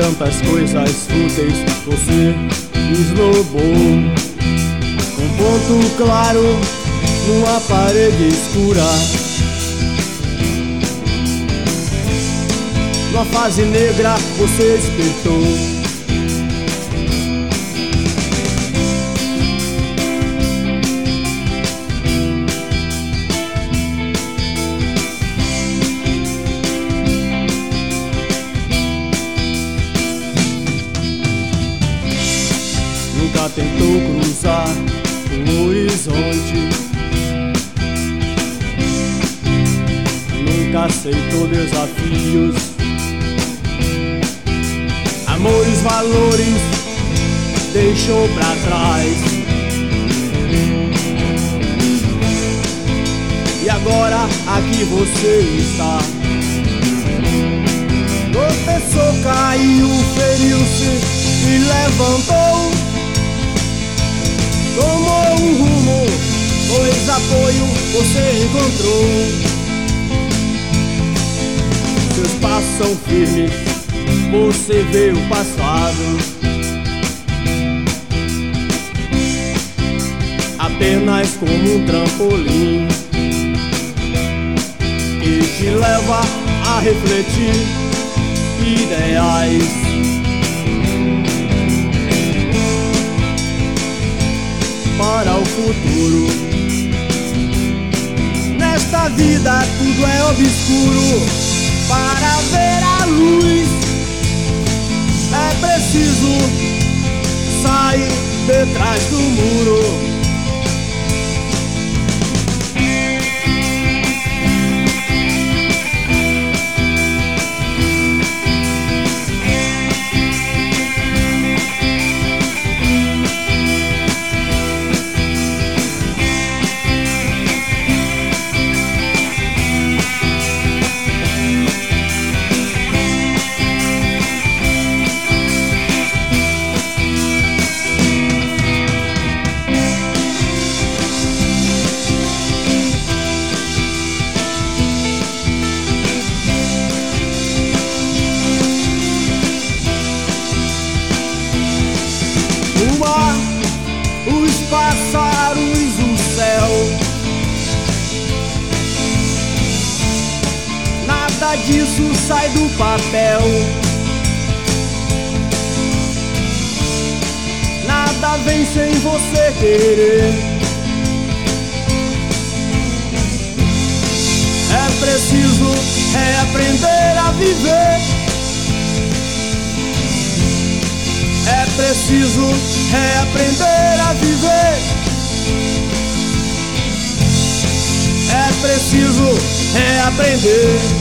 tantas coisas fúteis você deslobou. Um ponto claro numa parede escura, numa fase negra você despertou. Nunca tentou cruzar o horizonte, nunca aceitou desafios, amores, valores deixou pra trás. E agora aqui você está. Tropeçou, caiu, feriu-se e levantou. Tomou um rumo, pois apoio você encontrou. Seus passos são firmes, você vê o passado apenas como um trampolim que te leva a refletir ideais. Para o futuro, nesta vida tudo é obscuro. Para ver a luz é preciso sair de trás do muro. Os pássaros, o céu, nada disso sai do papel. Nada vem sem você querer. É preciso reaprender a viver. É preciso reaprender a viver. É preciso reaprender.